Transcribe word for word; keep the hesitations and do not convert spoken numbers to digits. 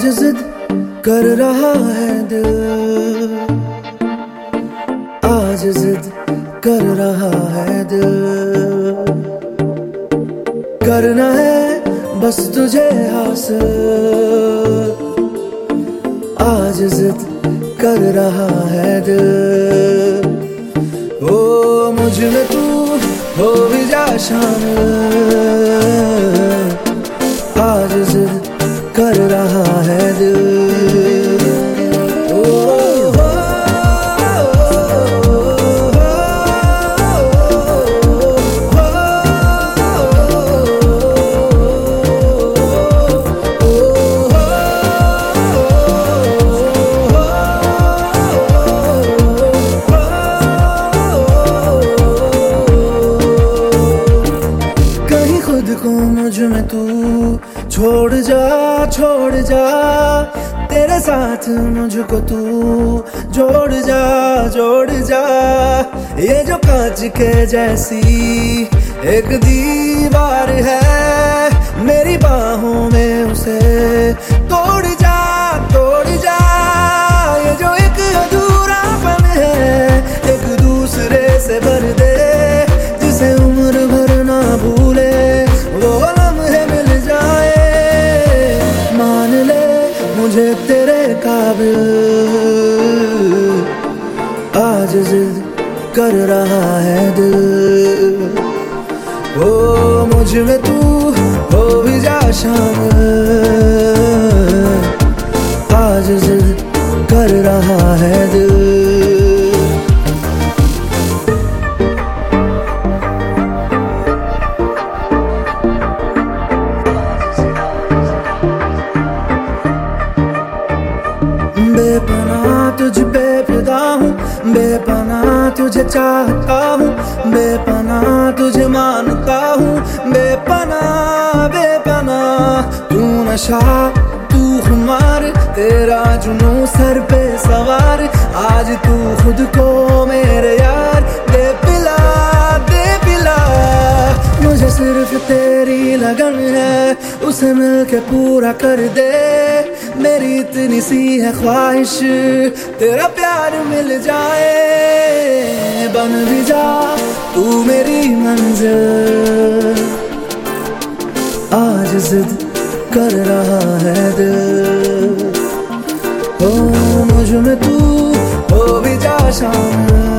आज जिद कर रहा है दिल, आज जिद कर रहा है दिल। करना है बस तुझे हासिल, आज जिद कर रहा है दिल। ओ मुझ में तू हो भी जा शामिल, आज जिद कर रहा है दिल। खुद को मुझ में तू छोड़ जा, छोड़ जा, तेरे साथ मुझको तू जोड़ जा, जोड़ जा। ये जो कांच के जैसी एक दीवार है, मेरी बाहों में उसे तोड़ जा, तोड़ जा। ये जो एक अधूरापन है, एक दूसरे से भर दे, जिसे उम्र भर ना भूले, वो लम्हे मिल जाए। मान ले मुझे तेरे काबिल, आज जिद कर रहा है दिल। ओ मुझ में तू हो भी जा शामिल, आज जिद कर रहा है दिल। बेपनाह तुझ पे फिदा हूँ, बेपनाह तुझे चाहता हूँ, बेपनाह तुझे मानता हूँ, बेपनाह बेपनाह। तू नशा तू खुमार, तेरा जुनून सर पे सवार, आज तू खुद को मेरे यार दे पिला, दे पिला। मुझे सिर्फ तेरी लगन है, उसे मिलके पूरा कर दे। मेरी इतनी सी है ख्वाहिश, तेरा प्यार मिल जाए। बन भी जा तू मेरी मंजिल, आज जिद कर रहा है दिल। ओ मुझ में तू हो भी जा शामिल,